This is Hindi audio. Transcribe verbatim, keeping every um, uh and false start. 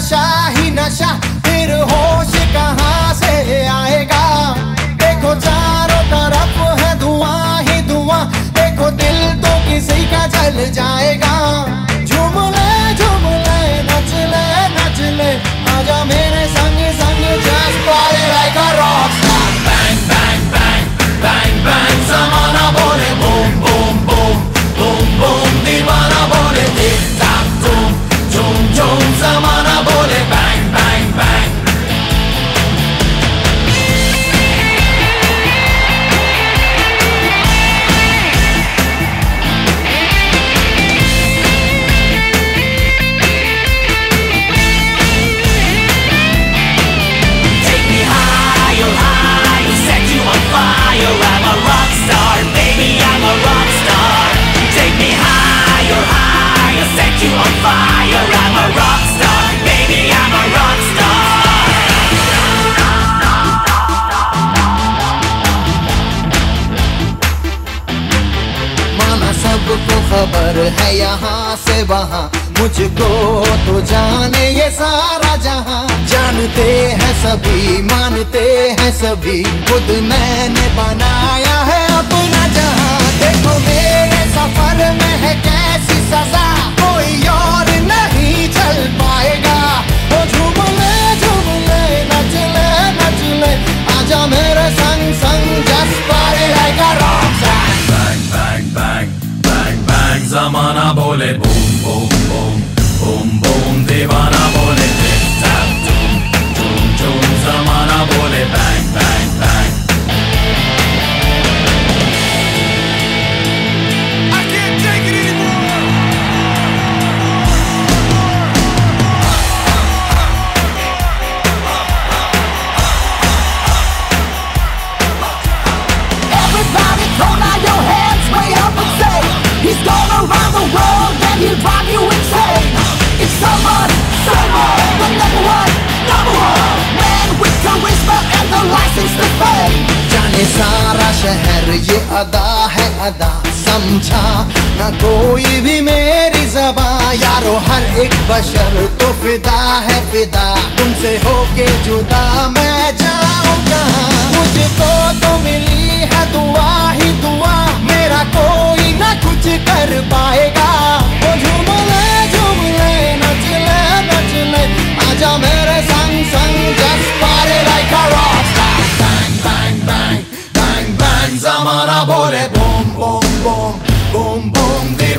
नशा ही नशा, फिर होश कहाँ से आएगा। देखो चारों तरफ है धुआं ही धुआं, देखो दिल तो किसी का जल जाएगा। झूम ले झूम ले नच ले नच ले, आजा मेरे संग संग, just party like a rockstar। Bang bang bang bang bang, ज़माना बोले boom boom boom boom boom, दीवाना बोले टिक टाक टूम टूम टूम, ज़माना बोले bang bang bang। सबको खबर है यहाँ से वहाँ, मुझको तो जाने ये सारा जहाँ। जानते हैं सभी मानते हैं सभी, खुद मैंने बनाया है अपना जहाँ। देखो मेरे सफर में है कैसी सजा, कोई और नहीं चल पाएगा। वो झूम ले झूम ले नच ले नच ले, आजा मेरे संग संग, just party like a rockstar। Bang bang bang bang bang, ज़माना बोले boom boom boom boom boom, दीवाना बोले टिक टाक टूम टूम टूम, ज़माना बोले bang bang bang। I can't take it anymore। Everybody throw down your hands way up and say, he's gone around the world and he'll drive you insane। It's someone, someone, the number one, number one man with charisma and the license to fame। जाने सारा शहर ये अदा है अदा, समझा ना कोई भी मेरी ज़बां। यारो हर एक बशर तो फिदा है फिदा, तुमसे होके जुदा मैं जाऊँ कहाँ। मुझको तो मिली है दुआ ही दुआ, मेरा कोई ना कुछ कर पाएगा। वो झूम ले झूम ले नच ले नच ले, आजा मेरे संग संग, just party like a rockstar। Bang bang bang bang bang, ज़माना बोले boom boom boom boom boom,